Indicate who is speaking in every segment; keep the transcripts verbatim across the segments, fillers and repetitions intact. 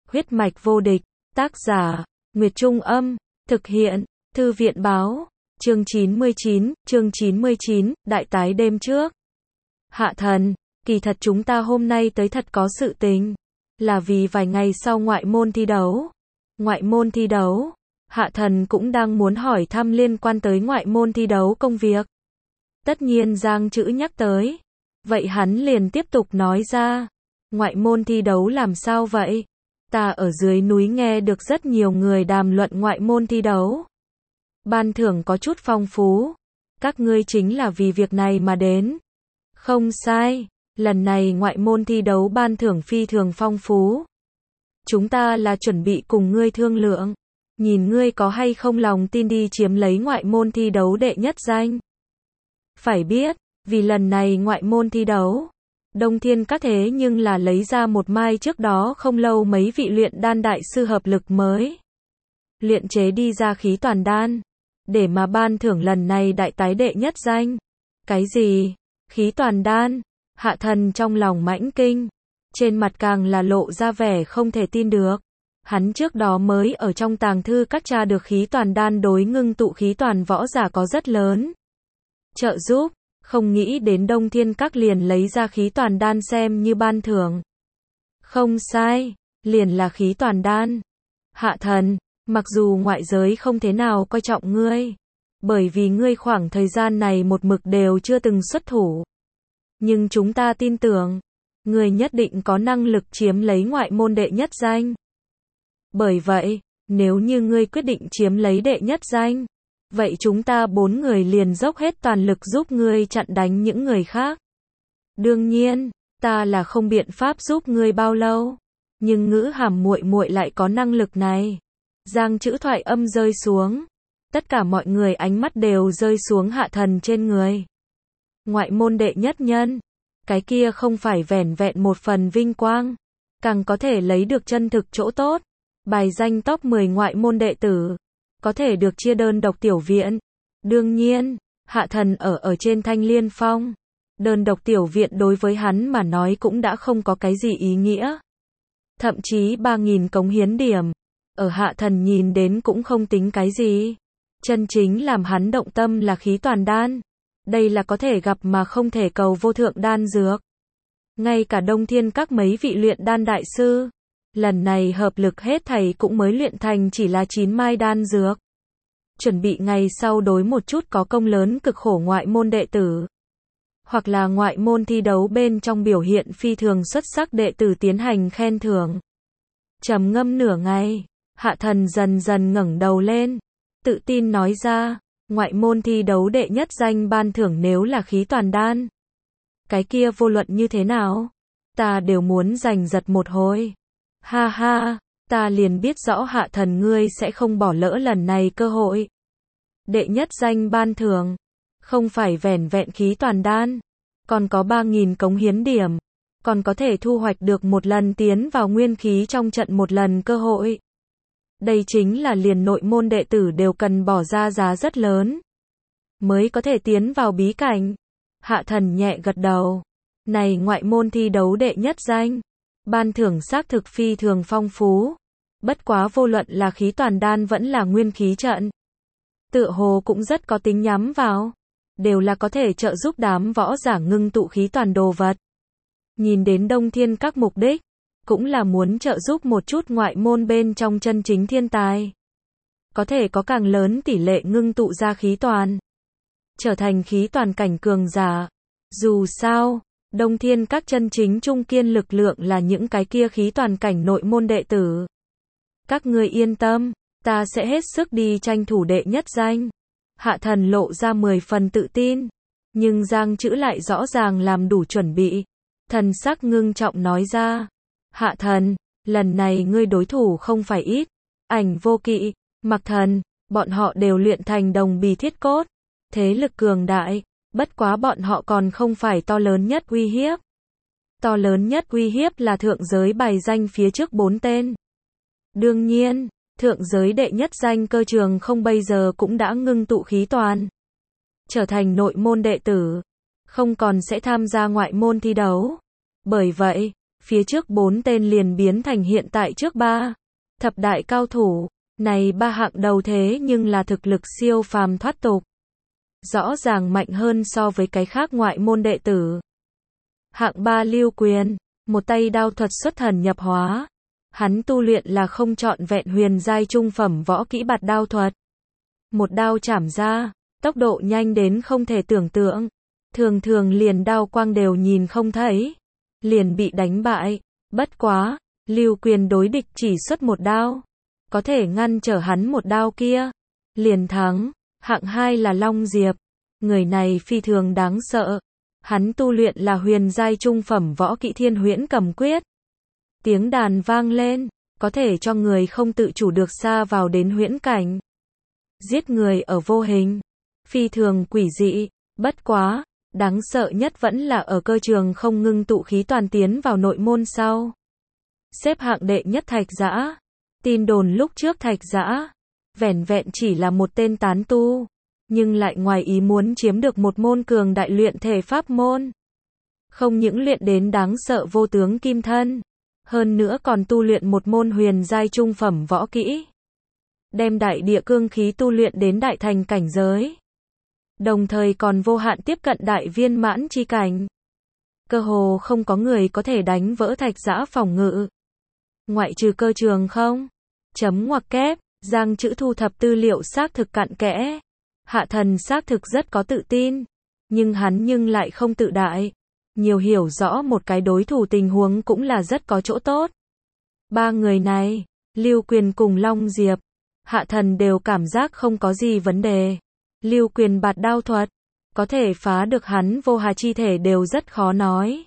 Speaker 1: Huyết mạch vô địch, tác giả, Nguyệt Trung Âm, thực hiện, Thư viện báo, chương chín mươi chín, chương chín mươi chín, đại tái đêm trước. Hạ thần, kỳ thật chúng ta hôm nay tới thật có sự tình, là vì vài ngày sau ngoại môn thi đấu. Ngoại môn thi đấu, Hạ thần cũng đang muốn hỏi thăm liên quan tới ngoại môn thi đấu công việc. Tất nhiên Giang Chữ nhắc tới, vậy hắn liền tiếp tục nói ra, ngoại môn thi đấu làm sao vậy? Ta ở dưới núi nghe được rất nhiều người đàm luận ngoại môn thi đấu. Ban thưởng có chút phong phú. Các ngươi chính là vì việc này mà đến. Không sai, lần này ngoại môn thi đấu ban thưởng phi thường phong phú. Chúng ta là chuẩn bị cùng ngươi thương lượng. Nhìn ngươi có hay không lòng tin đi chiếm lấy ngoại môn thi đấu đệ nhất danh. Phải biết, vì lần này ngoại môn thi đấu, Đông Thiên Các thế nhưng là lấy ra một mai trước đó không lâu mấy vị luyện đan đại sư hợp lực mới luyện chế đi ra khí toàn đan, để mà ban thưởng lần này đại tái đệ nhất danh. Cái gì? Khí toàn đan? Hạ thần trong lòng mãnh kinh, trên mặt càng là lộ ra vẻ không thể tin được. Hắn trước đó mới ở trong tàng thư các tra được khí toàn đan đối ngưng tụ khí toàn võ giả có rất lớn trợ giúp. Không nghĩ đến Đông Thiên Các liền lấy ra khí toàn đan xem như ban thưởng. Không sai, liền là khí toàn đan. Hạ thần, mặc dù ngoại giới không thế nào coi trọng ngươi, bởi vì ngươi khoảng thời gian này một mực đều chưa từng xuất thủ. Nhưng chúng ta tin tưởng, ngươi nhất định có năng lực chiếm lấy ngoại môn đệ nhất danh. Bởi vậy, nếu như ngươi quyết định chiếm lấy đệ nhất danh, vậy chúng ta bốn người liền dốc hết toàn lực giúp ngươi chặn đánh những người khác. Đương nhiên, ta là không biện pháp giúp ngươi bao lâu, nhưng Ngữ Hàm muội muội lại có năng lực này. Giang Chữ thoại âm rơi xuống, tất cả mọi người ánh mắt đều rơi xuống Hạ thần trên người. Ngoại môn đệ nhất nhân, cái kia không phải vẻn vẹn một phần vinh quang, càng có thể lấy được chân thực chỗ tốt. Bài danh top mười ngoại môn đệ tử, có thể được chia đơn độc tiểu viện. Đương nhiên, Hạ thần ở ở trên Thanh Liên Phong, đơn độc tiểu viện đối với hắn mà nói cũng đã không có cái gì ý nghĩa. Thậm chí ba nghìn cống hiến điểm, ở Hạ thần nhìn đến cũng không tính cái gì. Chân chính làm hắn động tâm là khí toàn đan. Đây là có thể gặp mà không thể cầu vô thượng đan dược. Ngay cả Đông Thiên Các mấy vị luyện đan đại sư, lần này hợp lực hết thảy cũng mới luyện thành chỉ là chín mai đan dược. Chuẩn bị ngày sau đối một chút có công lớn cực khổ ngoại môn đệ tử, hoặc là ngoại môn thi đấu bên trong biểu hiện phi thường xuất sắc đệ tử tiến hành khen thưởng. Trầm ngâm nửa ngày, Hạ thần dần dần ngẩng đầu lên, tự tin nói ra, ngoại môn thi đấu đệ nhất danh ban thưởng nếu là khí toàn đan. Cái kia vô luận như thế nào, ta đều muốn giành giật một hồi. Ha ha, ta liền biết rõ Hạ thần ngươi sẽ không bỏ lỡ lần này cơ hội. Đệ nhất danh ban thưởng, không phải vẻn vẹn khí toàn đan, còn có ba nghìn cống hiến điểm, còn có thể thu hoạch được một lần tiến vào nguyên khí trong trận một lần cơ hội. Đây chính là liền nội môn đệ tử đều cần bỏ ra giá rất lớn, mới có thể tiến vào bí cảnh. Hạ thần nhẹ gật đầu, này ngoại môn thi đấu đệ nhất danh, ban thưởng xác thực phi thường phong phú. Bất quá vô luận là khí toàn đan vẫn là nguyên khí trận, tựa hồ cũng rất có tính nhắm vào, đều là có thể trợ giúp đám võ giả ngưng tụ khí toàn đồ vật. Nhìn đến Đông Thiên Các mục đích, cũng là muốn trợ giúp một chút ngoại môn bên trong chân chính thiên tài, có thể có càng lớn tỷ lệ ngưng tụ ra khí toàn, trở thành khí toàn cảnh cường giả. Dù sao, Đông Thiên Các chân chính trung kiên lực lượng là những cái kia khí toàn cảnh nội môn đệ tử. Các ngươi yên tâm, ta sẽ hết sức đi tranh thủ đệ nhất danh. Hạ thần lộ ra mười phần tự tin, nhưng Giang Chữ lại rõ ràng làm đủ chuẩn bị. Thần sắc ngưng trọng nói ra, Hạ thần, lần này ngươi đối thủ không phải ít. Ảnh Vô Kỵ, Mặc Thần, bọn họ đều luyện thành đồng bì thiết cốt, thế lực cường đại, bất quá bọn họ còn không phải to lớn nhất uy hiếp. To lớn nhất uy hiếp là thượng giới bài danh phía trước bốn tên. Đương nhiên, thượng giới đệ nhất danh Cơ Trường Không bây giờ cũng đã ngưng tụ khí toàn, trở thành nội môn đệ tử, không còn sẽ tham gia ngoại môn thi đấu. Bởi vậy, phía trước bốn tên liền biến thành hiện tại trước ba. Thập đại cao thủ, này ba hạng đầu thế nhưng là thực lực siêu phàm thoát tục. Rõ ràng mạnh hơn so với cái khác ngoại môn đệ tử. Hạng ba Lưu Quyền, một tay đao thuật xuất thần nhập hóa. Hắn tu luyện là không trọn vẹn huyền giai trung phẩm võ kỹ bạt đao thuật. Một đao chảm ra, tốc độ nhanh đến không thể tưởng tượng. Thường thường liền đao quang đều nhìn không thấy. Liền bị đánh bại. Bất quá, Lưu Quyền đối địch chỉ xuất một đao. Có thể ngăn trở hắn một đao kia. Liền thắng. Hạng hai là Long Diệp. Người này phi thường đáng sợ. Hắn tu luyện là huyền giai trung phẩm võ kỹ Thiên Huyễn Cầm Quyết. Tiếng đàn vang lên, có thể cho người không tự chủ được xa vào đến huyễn cảnh. Giết người ở vô hình, phi thường quỷ dị, bất quá, đáng sợ nhất vẫn là ở cơ trường không ngưng tụ khí toàn tiến vào nội môn sau. Xếp hạng đệ nhất Thạch Dã. Tin đồn lúc trước Thạch Dã, vẻn vẹn chỉ là một tên tán tu, nhưng lại ngoài ý muốn chiếm được một môn cường đại luyện thể pháp môn. Không những luyện đến đáng sợ vô tướng kim thân, hơn nữa còn tu luyện một môn huyền giai trung phẩm võ kỹ. Đem đại địa cương khí tu luyện đến đại thành cảnh giới. Đồng thời còn vô hạn tiếp cận đại viên mãn chi cảnh. Cơ hồ không có người có thể đánh vỡ Thạch Dã phòng ngự. Ngoại trừ cơ trường không. Chấm ngoặc kép, Giang Chữ thu thập tư liệu xác thực cặn kẽ. Hạ Thần xác thực rất có tự tin. Nhưng hắn nhưng lại không tự đại. Nhiều hiểu rõ một cái đối thủ tình huống cũng là rất có chỗ tốt. Ba người này, Lưu Quyền cùng Long Diệp, Hạ Thần đều cảm giác không có gì vấn đề. Lưu Quyền bạt đao thuật, có thể phá được hắn vô hà chi thể đều rất khó nói.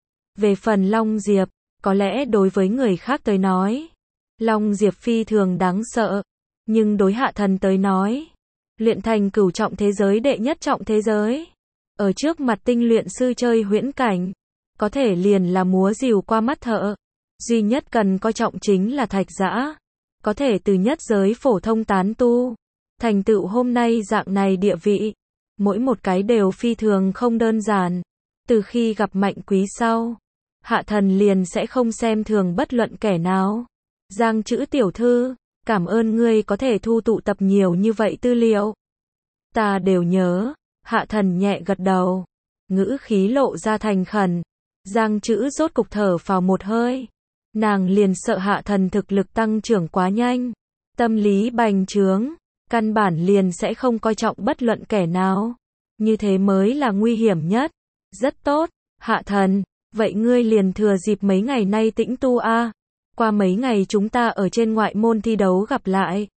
Speaker 1: Về phần Long Diệp, có lẽ đối với người khác tới nói, Long Diệp phi thường đáng sợ, nhưng đối Hạ Thần tới nói, luyện thành cửu trọng thế giới đệ nhất trọng thế giới. Ở trước mặt tinh luyện sư chơi huyễn cảnh, có thể liền là múa rìu qua mắt thợ. Duy nhất cần coi trọng chính là Thạch Dã, có thể từ nhất giới phổ thông tán tu, thành tựu hôm nay dạng này địa vị. Mỗi một cái đều phi thường không đơn giản. Từ khi gặp Mạnh Quý sau, Hạ Thần liền sẽ không xem thường bất luận kẻ nào. Giang Chữ tiểu thư, cảm ơn ngươi có thể thu tụ tập nhiều như vậy tư liệu. Ta đều nhớ. Hạ Thần nhẹ gật đầu, ngữ khí lộ ra thành khẩn. Giang Chữ rốt cục thở phào một hơi. Nàng liền sợ Hạ Thần thực lực tăng trưởng quá nhanh, tâm lý bành trướng, căn bản liền sẽ không coi trọng bất luận kẻ nào. Như thế mới là nguy hiểm nhất. Rất tốt, Hạ Thần, vậy ngươi liền thừa dịp mấy ngày nay tĩnh tu a. Qua mấy ngày chúng ta ở trên ngoại môn thi đấu gặp lại.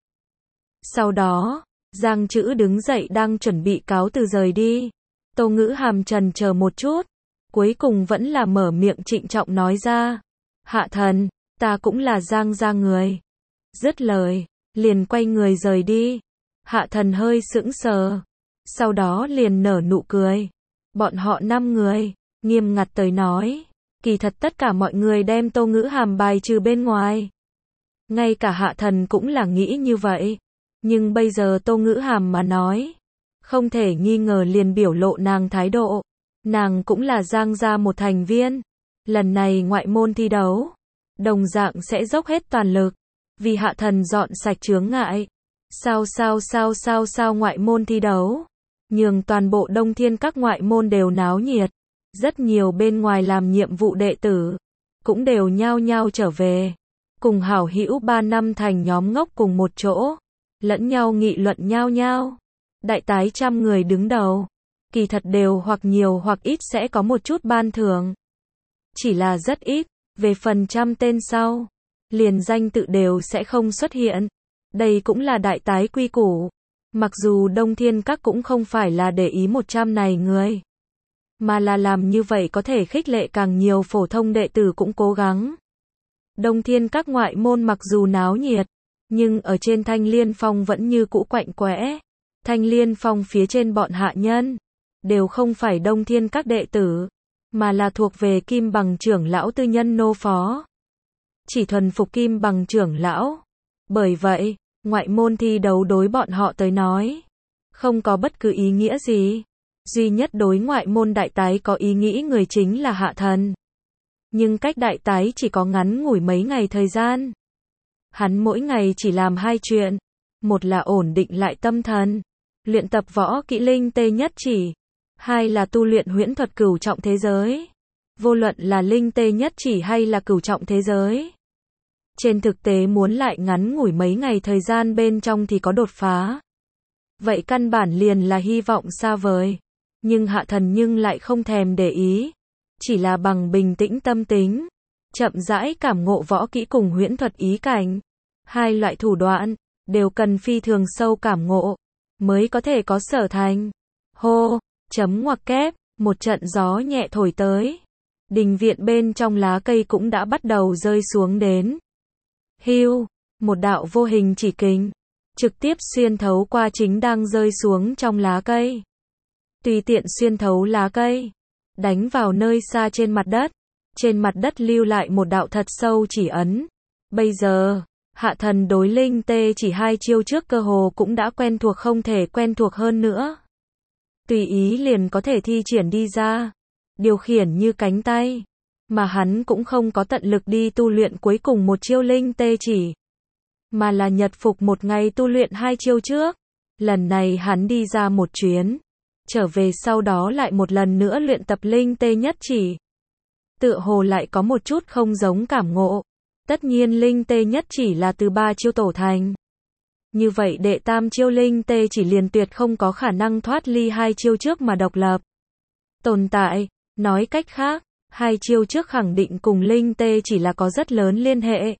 Speaker 1: Sau đó, Giang Chữ đứng dậy đang chuẩn bị cáo từ rời đi. Tô Ngữ Hàm chần chờ một chút, cuối cùng vẫn là mở miệng trịnh trọng nói ra. Hạ Thần, ta cũng là Giang gia người. Dứt lời, liền quay người rời đi. Hạ Thần hơi sững sờ, sau đó liền nở nụ cười. Bọn họ năm người, nghiêm ngặt tới nói, kỳ thật tất cả mọi người đem Tô Ngữ Hàm bài trừ bên ngoài. Ngay cả Hạ Thần cũng là nghĩ như vậy. Nhưng bây giờ Tô Ngữ Hàm mà nói, không thể nghi ngờ liền biểu lộ nàng thái độ. Nàng cũng là Giang gia một thành viên. Lần này ngoại môn thi đấu, đồng dạng sẽ dốc hết toàn lực, vì Hạ Thần dọn sạch chướng ngại. Sao sao sao sao sao ngoại môn thi đấu, nhường toàn bộ Đông Thiên các ngoại môn đều náo nhiệt. Rất nhiều bên ngoài làm nhiệm vụ đệ tử, cũng đều nhao nhao trở về. Cùng hảo hữu ba năm thành nhóm ngốc cùng một chỗ. Lẫn nhau nghị luận nhao nhao. Đại tái trăm người đứng đầu, kỳ thật đều hoặc nhiều hoặc ít sẽ có một chút ban thưởng. Chỉ là rất ít, về phần trăm tên sau, liền danh tự đều sẽ không xuất hiện. Đây cũng là đại tái quy củ. Mặc dù Đông Thiên các cũng không phải là để ý một trăm này người, mà là làm như vậy có thể khích lệ càng nhiều phổ thông đệ tử cũng cố gắng. Đông Thiên các ngoại môn mặc dù náo nhiệt, nhưng ở trên Thanh Liên Phong vẫn như cũ quạnh quẽ. Thanh Liên Phong phía trên bọn hạ nhân, đều không phải Đông Thiên các đệ tử, mà là thuộc về Kim Bằng trưởng lão tư nhân nô phó. Chỉ thuần phục Kim Bằng trưởng lão. Bởi vậy, ngoại môn thi đấu đối bọn họ tới nói, không có bất cứ ý nghĩa gì. Duy nhất đối ngoại môn đại tái có ý nghĩ người chính là Hạ Thần. Nhưng cách đại tái chỉ có ngắn ngủi mấy ngày thời gian. Hắn mỗi ngày chỉ làm hai chuyện. Một là ổn định lại tâm thần, luyện tập võ kỹ linh tê nhất chỉ. Hai là tu luyện huyễn thuật cửu trọng thế giới. Vô luận là linh tê nhất chỉ hay là cửu trọng thế giới. Trên thực tế muốn lại ngắn ngủi mấy ngày thời gian bên trong thì có đột phá. Vậy căn bản liền là hy vọng xa vời. Nhưng Hạ Thần nhưng lại không thèm để ý. Chỉ là bằng bình tĩnh tâm tính. Chậm rãi cảm ngộ võ kỹ cùng huyễn thuật ý cảnh. Hai loại thủ đoạn, đều cần phi thường sâu cảm ngộ. Mới có thể có sở thành. Hô, chấm ngoặc kép, một trận gió nhẹ thổi tới. Đình viện bên trong lá cây cũng đã bắt đầu rơi xuống đến. Hưu, một đạo vô hình chỉ kình, trực tiếp xuyên thấu qua chính đang rơi xuống trong lá cây. Tùy tiện xuyên thấu lá cây, đánh vào nơi xa trên mặt đất. Trên mặt đất lưu lại một đạo thật sâu chỉ ấn. Bây giờ, Hạ Thần đối linh tê chỉ hai chiêu trước cơ hồ cũng đã quen thuộc không thể quen thuộc hơn nữa. Tùy ý liền có thể thi triển đi ra. Điều khiển như cánh tay. Mà hắn cũng không có tận lực đi tu luyện cuối cùng một chiêu linh tê chỉ. Mà là nhật phục một ngày tu luyện hai chiêu trước. Lần này hắn đi ra một chuyến. Trở về sau đó lại một lần nữa luyện tập linh tê nhất chỉ. Tựa hồ lại có một chút không giống cảm ngộ. Tất nhiên linh tê nhất chỉ là từ ba chiêu tổ thành. Như vậy đệ tam chiêu linh tê chỉ liền tuyệt không có khả năng thoát ly hai chiêu trước mà độc lập tồn tại. Nói cách khác, hai chiêu trước khẳng định cùng linh tê chỉ là có rất lớn liên hệ.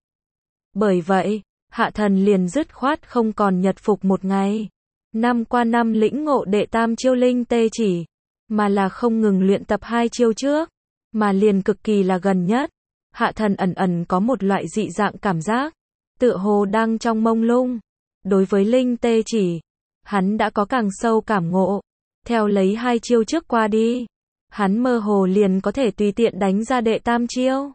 Speaker 1: Bởi vậy, Hạ Thần liền dứt khoát không còn nhật phục một ngày. Năm qua năm lĩnh ngộ đệ tam chiêu linh tê chỉ. Mà là không ngừng luyện tập hai chiêu trước. Mà liền cực kỳ là gần nhất. Hạ Thần ẩn ẩn có một loại dị dạng cảm giác. Tựa hồ đang trong mông lung. Đối với linh tê chỉ, hắn đã có càng sâu cảm ngộ. Theo lấy hai chiêu trước qua đi, hắn mơ hồ liền có thể tùy tiện đánh ra đệ tam chiêu.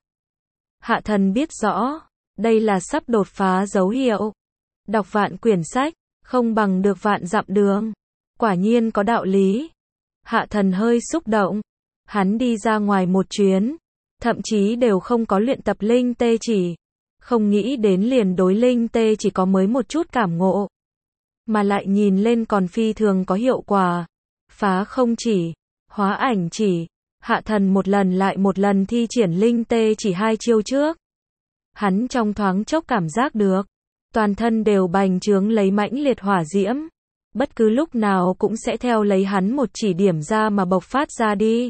Speaker 1: Hạ Thần biết rõ, đây là sắp đột phá dấu hiệu. Đọc vạn quyển sách, không bằng được vạn dặm đường. Quả nhiên có đạo lý. Hạ Thần hơi xúc động. Hắn đi ra ngoài một chuyến, thậm chí đều không có luyện tập linh tê chỉ. Không nghĩ đến liền đối linh tê chỉ có mới một chút cảm ngộ. Mà lại nhìn lên còn phi thường có hiệu quả. Phá không chỉ, hóa ảnh chỉ. Hạ Thần một lần lại một lần thi triển linh tê chỉ hai chiêu trước. Hắn trong thoáng chốc cảm giác được. Toàn thân đều bành trướng lấy mãnh liệt hỏa diễm. Bất cứ lúc nào cũng sẽ theo lấy hắn một chỉ điểm ra mà bộc phát ra đi.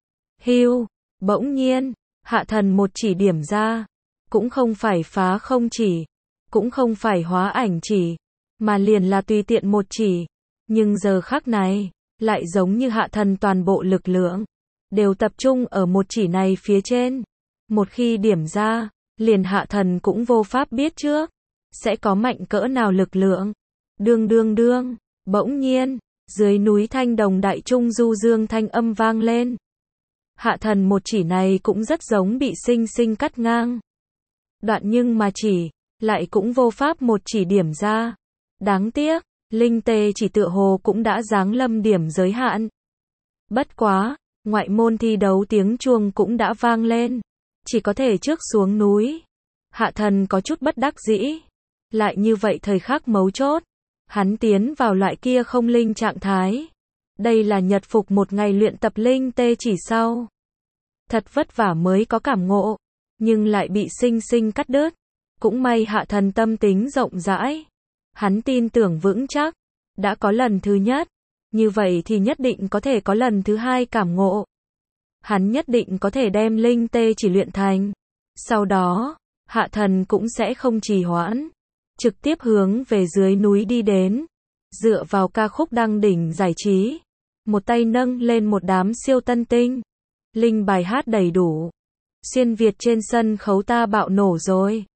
Speaker 1: Hưu, bỗng nhiên, Hạ Thần một chỉ điểm ra. Cũng không phải phá không chỉ. Cũng không phải hóa ảnh chỉ. Mà liền là tùy tiện một chỉ. Nhưng giờ khắc này, lại giống như Hạ Thần toàn bộ lực lượng. Đều tập trung ở một chỉ này phía trên. Một khi điểm ra, liền Hạ Thần cũng vô pháp biết trước. Sẽ có mạnh cỡ nào lực lượng. Đương đương đương, bỗng nhiên, dưới núi Thanh Đồng Đại Trung du dương thanh âm vang lên. Hạ Thần một chỉ này cũng rất giống bị sinh sinh cắt ngang. Đoạn nhưng mà chỉ, lại cũng vô pháp một chỉ điểm ra. Đáng tiếc, linh tê chỉ tựa hồ cũng đã giáng lâm điểm giới hạn. Bất quá, ngoại môn thi đấu tiếng chuông cũng đã vang lên. Chỉ có thể trước xuống núi. Hạ Thần có chút bất đắc dĩ. Lại như vậy thời khắc mấu chốt. Hắn tiến vào loại kia không linh trạng thái. Đây là nhật phục một ngày luyện tập linh tê chỉ sau. Thật vất vả mới có cảm ngộ. Nhưng lại bị sinh sinh cắt đứt. Cũng may Hạ Thần tâm tính rộng rãi. Hắn tin tưởng vững chắc. Đã có lần thứ nhất. Như vậy thì nhất định có thể có lần thứ hai cảm ngộ. Hắn nhất định có thể đem linh tê chỉ luyện thành. Sau đó, Hạ Thần cũng sẽ không trì hoãn. Trực tiếp hướng về dưới núi đi đến. Dựa vào ca khúc đăng đỉnh giải trí. Một tay nâng lên một đám siêu tân tinh. Linh bài hát đầy đủ. Xuyên Việt trên sân khấu ta bạo nổ rồi.